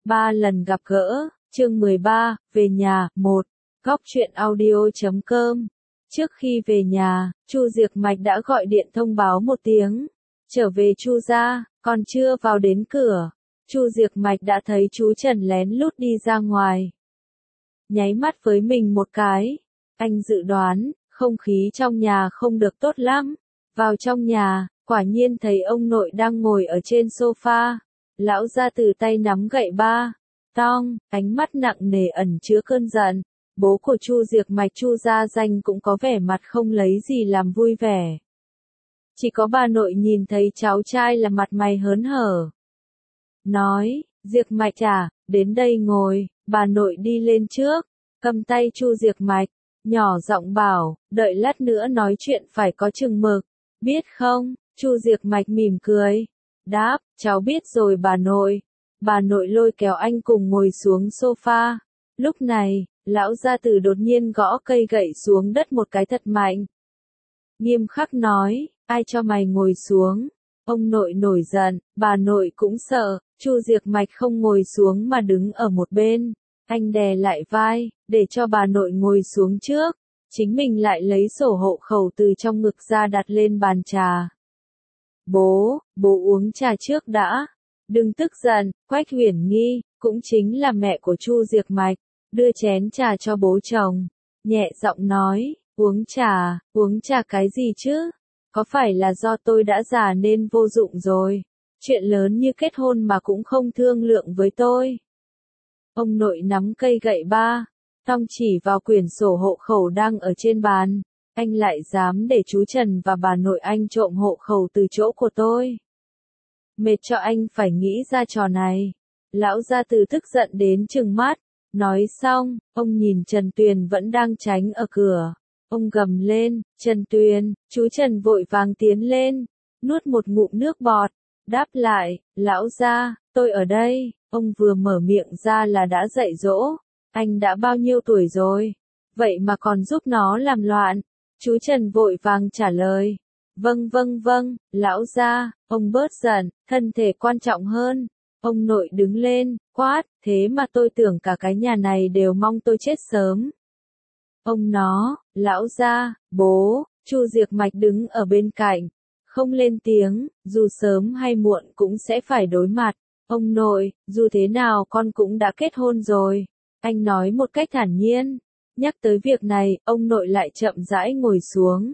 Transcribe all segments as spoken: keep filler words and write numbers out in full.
Ba lần gặp gỡ, chương mười ba, về nhà, một. Góc truyện audio chấm com. Trước khi về nhà, Chu Diệc Mạch đã gọi điện thông báo một tiếng. Trở về Chu gia, còn chưa vào đến cửa, Chu Diệc Mạch đã thấy chú Trần lén lút đi ra ngoài. Nháy mắt với mình một cái, anh dự đoán, không khí trong nhà không được tốt lắm. Vào trong nhà, quả nhiên thấy ông nội đang ngồi ở trên sofa. Lão gia từ tay nắm gậy ba, tong, ánh mắt nặng nề ẩn chứa cơn giận. Bố của Chu Diệc Mạch Chu Gia Danh cũng có vẻ mặt không lấy gì làm vui vẻ. Chỉ có bà nội nhìn thấy cháu trai là mặt mày hớn hở. Nói, Diệc Mạch à, đến đây ngồi, bà nội đi lên trước, cầm tay Chu Diệc Mạch, nhỏ giọng bảo, đợi lát nữa nói chuyện phải có chừng mực, biết không? Chu Diệc Mạch mỉm cười. Đáp, cháu biết rồi bà nội. Bà nội lôi kéo anh cùng ngồi xuống sofa. Lúc này, lão gia tử đột nhiên gõ cây gậy xuống đất một cái thật mạnh. Nghiêm khắc nói, ai cho mày ngồi xuống? Ông nội nổi giận, bà nội cũng sợ. Chu Diệc Mạch không ngồi xuống mà đứng ở một bên. Anh đè lại vai, để cho bà nội ngồi xuống trước. Chính mình lại lấy sổ hộ khẩu từ trong ngực ra đặt lên bàn trà. Bố, bố uống trà trước đã. Đừng tức giận. Quách Uyển Nghi, cũng chính là mẹ của Chu Diệc Mạch, đưa chén trà cho bố chồng. Nhẹ giọng nói, uống trà, uống trà cái gì chứ? Có phải là do tôi đã già nên vô dụng rồi? Chuyện lớn như kết hôn mà cũng không thương lượng với tôi. Ông nội nắm cây gậy ba, tong chỉ vào quyển sổ hộ khẩu đang ở trên bàn. Anh lại dám để chú Trần và bà nội anh trộm hộ khẩu từ chỗ của tôi. Mệt cho anh phải nghĩ ra trò này. Lão gia từ tức giận đến trừng mắt. Nói xong, ông nhìn Trần Tuyền vẫn đang tránh ở cửa. Ông gầm lên, Trần Tuyền, chú Trần vội vàng tiến lên, nuốt một ngụm nước bọt, đáp lại, lão gia, tôi ở đây. Ông vừa mở miệng ra là đã dạy dỗ. Anh đã bao nhiêu tuổi rồi? Vậy mà còn giúp nó làm loạn. Chú Trần vội vàng trả lời. Vâng vâng vâng, lão gia, ông bớt giận, thân thể quan trọng hơn. Ông nội đứng lên, quát, thế mà tôi tưởng cả cái nhà này đều mong tôi chết sớm. Ông nó, lão gia, bố, Chu Diệc Mạch đứng ở bên cạnh, không lên tiếng, dù sớm hay muộn cũng sẽ phải đối mặt. Ông nội, dù thế nào con cũng đã kết hôn rồi. Anh nói một cách thản nhiên. Nhắc tới việc này, ông nội lại chậm rãi ngồi xuống.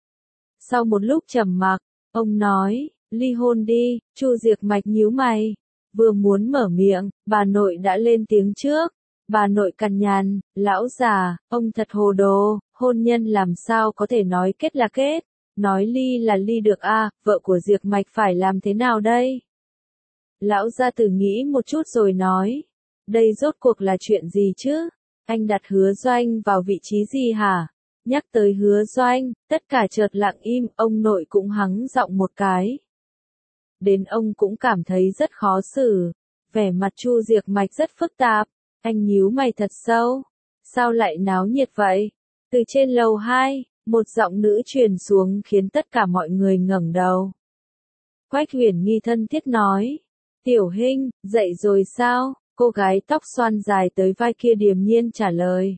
Sau một lúc trầm mặc, ông nói, ly hôn đi. Chu Diệc Mạch nhíu mày. Vừa muốn mở miệng, bà nội đã lên tiếng trước. Bà nội cằn nhằn, lão già, ông thật hồ đồ, hôn nhân làm sao có thể nói kết là kết. Nói ly là ly được à, vợ của Diệc Mạch phải làm thế nào đây? Lão gia tử nghĩ một chút rồi nói, đây rốt cuộc là chuyện gì chứ? Anh đặt Hứa Doanh vào vị trí gì hả? Nhắc tới Hứa Doanh, tất cả chợt lặng im, ông nội cũng hắng giọng một cái. Đến ông cũng cảm thấy rất khó xử. Vẻ mặt Chu Diệc Mạch rất phức tạp. Anh nhíu mày thật sâu. Sao lại náo nhiệt vậy? Từ trên lầu hai, một giọng nữ truyền xuống khiến tất cả mọi người ngẩng đầu. Quách Uyển Nghi thân thiết nói. Tiểu Hinh, dậy rồi sao? Cô gái tóc xoăn dài tới vai kia điềm nhiên trả lời.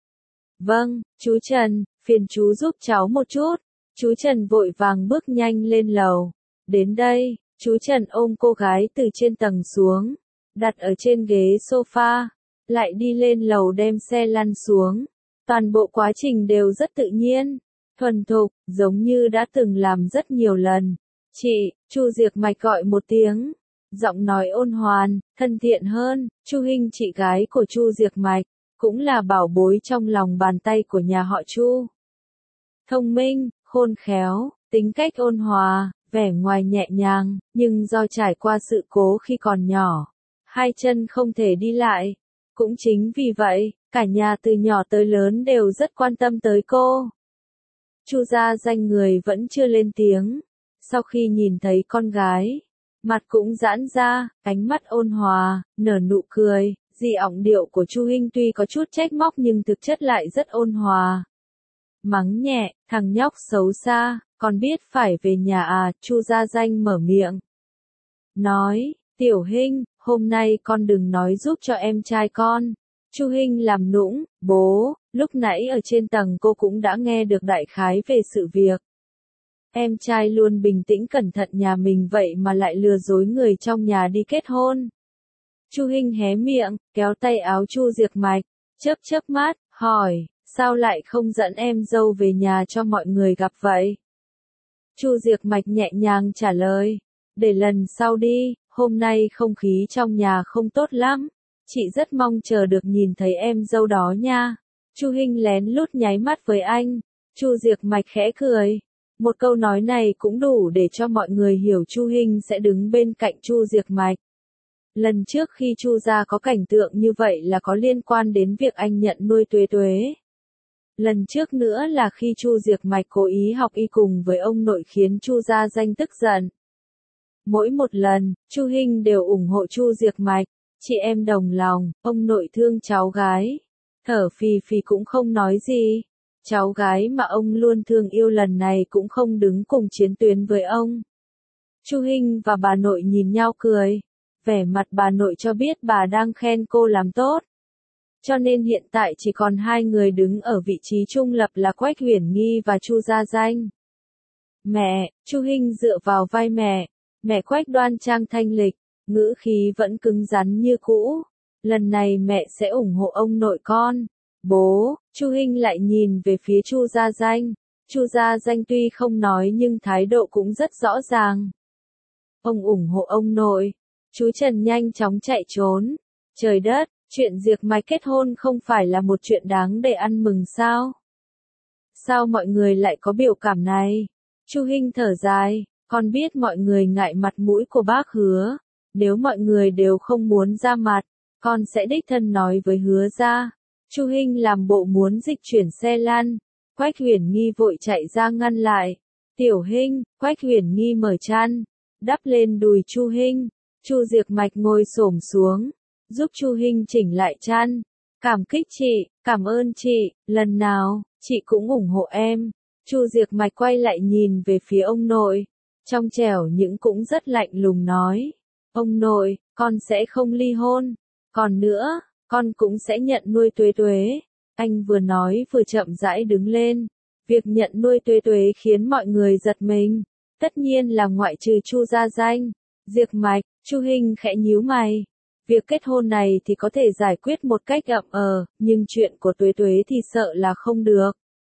Vâng, chú Trần, phiền chú giúp cháu một chút. Chú Trần vội vàng bước nhanh lên lầu. Đến đây, chú Trần ôm cô gái từ trên tầng xuống, đặt ở trên ghế sofa, lại đi lên lầu đem xe lăn xuống. Toàn bộ quá trình đều rất tự nhiên, thuần thục, giống như đã từng làm rất nhiều lần. Chị, Chu Diệc Mạch gọi một tiếng. Giọng nói ôn hoàn, thân thiện hơn. Chu Hinh chị gái của Chu Diệc Mạch, cũng là bảo bối trong lòng bàn tay của nhà họ Chu. Thông minh, khôn khéo, tính cách ôn hòa, vẻ ngoài nhẹ nhàng, nhưng do trải qua sự cố khi còn nhỏ, hai chân không thể đi lại. Cũng chính vì vậy, cả nhà từ nhỏ tới lớn đều rất quan tâm tới cô. Chu Gia Danh người vẫn chưa lên tiếng. Sau khi nhìn thấy con gái, mặt cũng giãn ra, ánh mắt ôn hòa, nở nụ cười. Dị ỏng điệu của Chu Hinh tuy có chút trách móc nhưng thực chất lại rất ôn hòa. Mắng nhẹ, thằng nhóc xấu xa, còn biết phải về nhà à? Chu Gia Danh mở miệng. Nói, Tiểu Hinh, hôm nay con đừng nói giúp cho em trai con. Chu Hinh làm nũng, bố, lúc nãy ở trên tầng cô cũng đã nghe được đại khái về sự việc. Em trai luôn bình tĩnh cẩn thận nhà mình vậy mà lại lừa dối người trong nhà đi kết hôn. Chu Hinh hé miệng, kéo tay áo Chu Diệc Mạch, chớp chớp mắt, hỏi, sao lại không dẫn em dâu về nhà cho mọi người gặp vậy? Chu Diệc Mạch nhẹ nhàng trả lời, để lần sau đi, hôm nay không khí trong nhà không tốt lắm, chị rất mong chờ được nhìn thấy em dâu đó nha. Chu Hinh lén lút nháy mắt với anh, Chu Diệc Mạch khẽ cười. Một câu nói này cũng đủ để cho mọi người hiểu Chu Hinh sẽ đứng bên cạnh Chu Diệc Mạch. Lần trước khi Chu gia có cảnh tượng như vậy là có liên quan đến việc anh nhận nuôi Tuế Tuế. Lần trước nữa là khi Chu Diệc Mạch cố ý học y cùng với ông nội khiến Chu gia danh tức giận. Mỗi một lần, Chu Hinh đều ủng hộ Chu Diệc Mạch, chị em đồng lòng, ông nội thương cháu gái. Thở phì phì cũng không nói gì. Cháu gái mà ông luôn thương yêu lần này cũng không đứng cùng chiến tuyến với ông. Chu Hinh và bà nội nhìn nhau cười. Vẻ mặt bà nội cho biết bà đang khen cô làm tốt. Cho nên hiện tại chỉ còn hai người đứng ở vị trí trung lập là Quách Uyển Nghi và Chu Gia Danh. Mẹ, Chu Hinh dựa vào vai mẹ. Mẹ Quách đoan trang thanh lịch, ngữ khí vẫn cứng rắn như cũ. Lần này mẹ sẽ ủng hộ ông nội con. Bố, Chu Hinh lại nhìn về phía Chu Gia Danh. Chu Gia Danh tuy không nói nhưng thái độ cũng rất rõ ràng. Ông ủng hộ ông nội. Chú Trần nhanh chóng chạy trốn. Trời đất, chuyện Diệc Mạch kết hôn không phải là một chuyện đáng để ăn mừng sao? Sao mọi người lại có biểu cảm này? Chu Hinh thở dài, con biết mọi người ngại mặt mũi của bác Hứa. Nếu mọi người đều không muốn ra mặt, con sẽ đích thân nói với Hứa gia. Chu Hinh làm bộ muốn dịch chuyển xe lăn. Quách Uyển Nghi vội chạy ra ngăn lại. Tiểu Hinh, Quách Uyển Nghi mở chăn, đắp lên đùi Chu Hinh. Chu Diệc Mạch ngồi xổm xuống, giúp Chu Hinh chỉnh lại chăn. Cảm kích chị, cảm ơn chị, lần nào, chị cũng ủng hộ em. Chu Diệc Mạch quay lại nhìn về phía ông nội. Trong trẻo những cũng rất lạnh lùng nói. Ông nội, con sẽ không ly hôn. Còn nữa, con cũng sẽ nhận nuôi Tuế Tuế. Anh vừa nói vừa chậm rãi đứng lên. Việc nhận nuôi Tuế Tuế khiến mọi người giật mình. Tất nhiên là ngoại trừ Chu Gia Danh. Diệc Mạch, Chu Hinh khẽ nhíu mày. Việc kết hôn này thì có thể giải quyết một cách ậm ờ, nhưng chuyện của Tuế Tuế thì sợ là không được.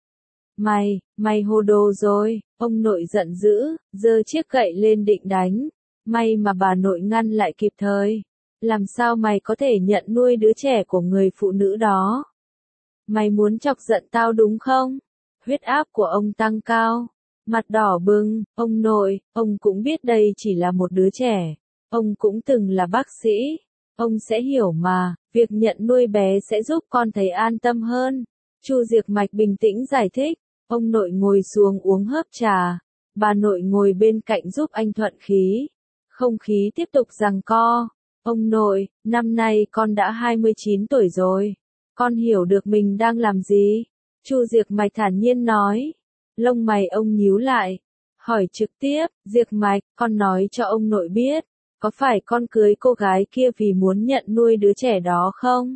Mày, mày hồ đồ rồi, ông nội giận dữ, giơ chiếc gậy lên định đánh. May mà bà nội ngăn lại kịp thời. Làm sao mày có thể nhận nuôi đứa trẻ của người phụ nữ đó? Mày muốn chọc giận tao đúng không? Huyết áp của ông tăng cao. Mặt đỏ bừng, ông nội, ông cũng biết đây chỉ là một đứa trẻ. Ông cũng từng là bác sĩ. Ông sẽ hiểu mà, việc nhận nuôi bé sẽ giúp con thấy an tâm hơn. Chu Diệc Mạch bình tĩnh giải thích. Ông nội ngồi xuống uống hớp trà. Bà nội ngồi bên cạnh giúp anh thuận khí. Không khí tiếp tục giằng co. Ông nội, năm nay con đã hai mươi chín tuổi rồi. Con hiểu được mình đang làm gì? Chu Diệc Mạch thản nhiên nói. Lông mày ông nhíu lại. Hỏi trực tiếp, Diệc Mạch, con nói cho ông nội biết. Có phải con cưới cô gái kia vì muốn nhận nuôi đứa trẻ đó không?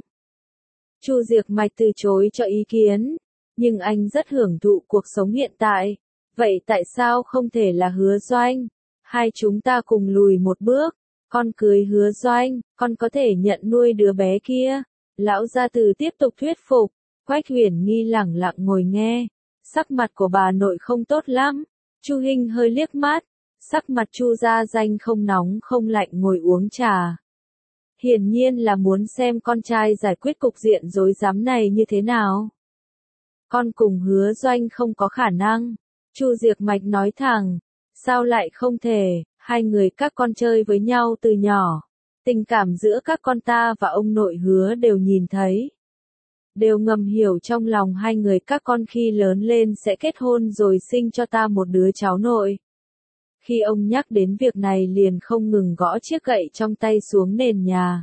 Chu Diệc Mạch từ chối cho ý kiến. Nhưng anh rất hưởng thụ cuộc sống hiện tại. Vậy tại sao không thể là Hứa Doanh? Hai chúng ta cùng lùi một bước. Con cưới Hứa Doanh, con có thể nhận nuôi đứa bé kia. Lão gia tử tiếp tục thuyết phục. Quách Uyển Nghi lẳng lặng ngồi nghe. Sắc mặt của bà nội không tốt lắm. Chu Hinh hơi liếc mắt. Sắc mặt Chu Gia Danh không nóng không lạnh ngồi uống trà. Hiển nhiên là muốn xem con trai giải quyết cục diện rối rắm này như thế nào. Con cùng Hứa Doanh không có khả năng. Chu Diệc Mạch nói thẳng. Sao lại không thể, hai người các con chơi với nhau từ nhỏ. Tình cảm giữa các con ta và ông nội Hứa đều nhìn thấy. Đều ngầm hiểu trong lòng hai người các con khi lớn lên sẽ kết hôn rồi sinh cho ta một đứa cháu nội. Khi ông nhắc đến việc này liền không ngừng gõ chiếc gậy trong tay xuống nền nhà.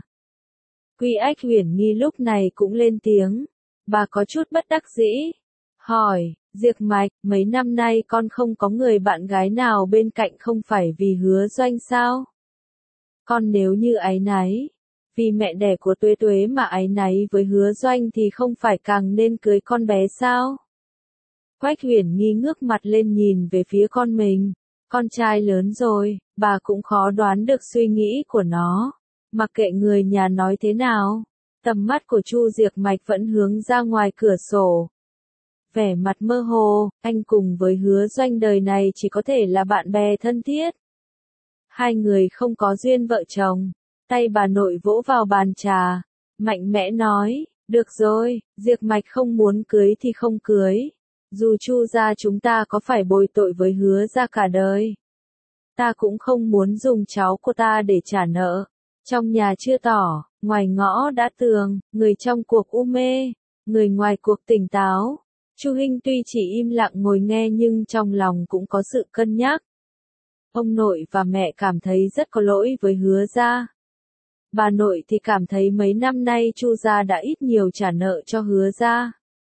Quy Ách Uyển Nghi lúc này cũng lên tiếng. Bà có chút bất đắc dĩ. Hỏi, Diệc Mạch, mấy năm nay con không có người bạn gái nào bên cạnh không phải vì Hứa Doanh sao? Con nếu như áy náy, vì mẹ đẻ của Tuế Tuế mà áy náy với Hứa Doanh thì không phải càng nên cưới con bé sao? Quách Huyền Nghi ngước mặt lên nhìn về phía con mình. Con trai lớn rồi, bà cũng khó đoán được suy nghĩ của nó. Mặc kệ người nhà nói thế nào, tầm mắt của Chu Diệc Mạch vẫn hướng ra ngoài cửa sổ. Vẻ mặt mơ hồ, anh cùng với Hứa Doanh đời này chỉ có thể là bạn bè thân thiết. Hai người không có duyên vợ chồng. Tay bà nội vỗ vào bàn trà, mạnh mẽ nói, được rồi, Diệc Mạch không muốn cưới thì không cưới. Dù Chu gia chúng ta có phải bồi tội với Hứa gia cả đời, ta cũng không muốn dùng cháu của ta để trả nợ. Trong nhà chưa tỏ, ngoài ngõ đã tường, người trong cuộc u mê, người ngoài cuộc tỉnh táo. Chu Hinh tuy chỉ im lặng ngồi nghe nhưng trong lòng cũng có sự cân nhắc. Ông nội và mẹ cảm thấy rất có lỗi với Hứa gia. Bà nội thì cảm thấy mấy năm nay Chu gia đã ít nhiều trả nợ cho Hứa gia.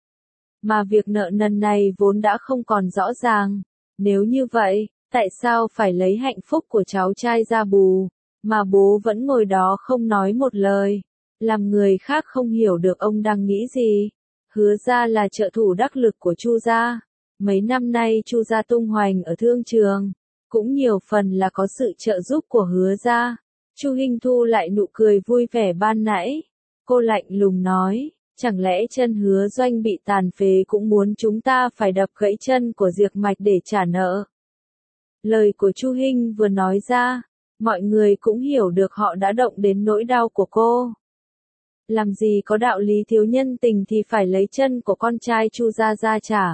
Mà việc nợ nần này vốn đã không còn rõ ràng. Nếu như vậy, tại sao phải lấy hạnh phúc của cháu trai ra bù, mà bố vẫn ngồi đó không nói một lời, làm người khác không hiểu được ông đang nghĩ gì. Hứa gia là trợ thủ đắc lực của Chu gia. Mấy năm nay Chu gia tung hoành ở thương trường, cũng nhiều phần là có sự trợ giúp của Hứa gia. Chu Hinh thu lại nụ cười vui vẻ ban nãy. Cô lạnh lùng nói, chẳng lẽ chân Hứa Doanh bị tàn phế cũng muốn chúng ta phải đập gãy chân của Diệc Mạch để trả nợ. Lời của Chu Hinh vừa nói ra, mọi người cũng hiểu được họ đã động đến nỗi đau của cô. Làm gì có đạo lý thiếu nhân tình thì phải lấy chân của con trai Chu gia ra trả.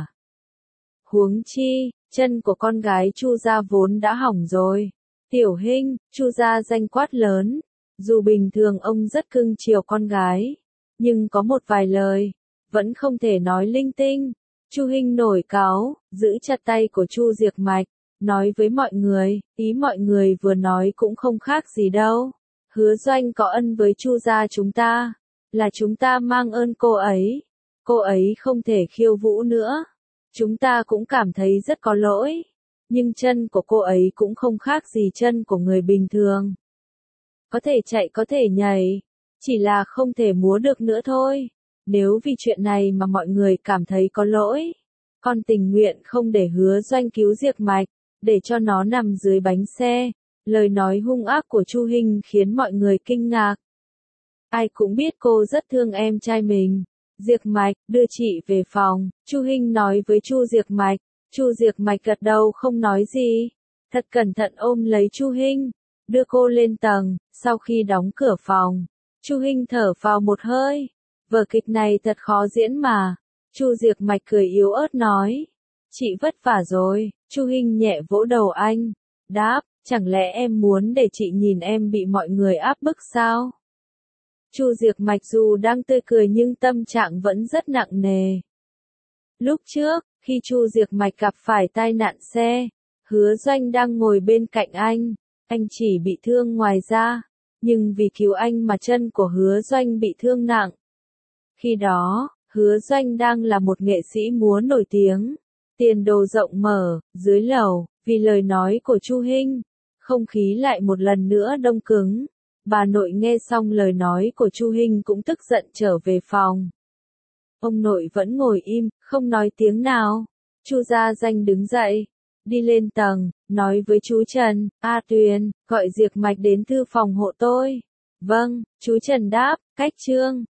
Huống chi, chân của con gái Chu gia vốn đã hỏng rồi. Tiểu Hinh, Chu gia danh quát lớn, dù bình thường ông rất cưng chiều con gái, nhưng có một vài lời, vẫn không thể nói linh tinh. Chu Hinh nổi cáu, giữ chặt tay của Chu Diệc Mạch, nói với mọi người, ý mọi người vừa nói cũng không khác gì đâu. Hứa Doanh có ân với Chu gia chúng ta, là chúng ta mang ơn cô ấy. Cô ấy không thể khiêu vũ nữa. Chúng ta cũng cảm thấy rất có lỗi. Nhưng chân của cô ấy cũng không khác gì chân của người bình thường. Có thể chạy có thể nhảy, chỉ là không thể múa được nữa thôi. Nếu vì chuyện này mà mọi người cảm thấy có lỗi, con tình nguyện không để Hứa Doanh cứu Diệc Mạch, để cho nó nằm dưới bánh xe. Lời nói hung ác của Chu Hinh khiến mọi người kinh ngạc. Ai cũng biết cô rất thương em trai mình. Diệc Mạch, đưa chị về phòng, Chu Hinh nói với Chu Diệc Mạch. Chu Diệc Mạch gật đầu không nói gì, thật cẩn thận ôm lấy Chu Hinh, đưa cô lên tầng. Sau khi đóng cửa phòng, Chu Hinh thở phào một hơi. Vở kịch này thật khó diễn mà. Chu Diệc Mạch cười yếu ớt nói, chị vất vả rồi. Chu Hinh nhẹ vỗ đầu anh, đáp, chẳng lẽ em muốn để chị nhìn em bị mọi người áp bức sao? Chu Diệc Mạch dù đang tươi cười nhưng tâm trạng vẫn rất nặng nề. Lúc trước, khi Chu Diệc Mạch gặp phải tai nạn xe, Hứa Doanh đang ngồi bên cạnh anh, anh chỉ bị thương ngoài da, nhưng vì cứu anh mà chân của Hứa Doanh bị thương nặng. Khi đó, Hứa Doanh đang là một nghệ sĩ múa nổi tiếng, tiền đồ rộng mở. Dưới lầu, vì lời nói của Chu Hinh, không khí lại một lần nữa đông cứng. Bà nội nghe xong lời nói của Chu Hinh cũng tức giận trở về phòng. Ông nội vẫn ngồi im, không nói tiếng nào. Chu Gia Danh đứng dậy, đi lên tầng, nói với chú Trần, A Tuyền, gọi Diệc Mạch đến thư phòng hộ tôi. Vâng, chú Trần đáp, cách trương.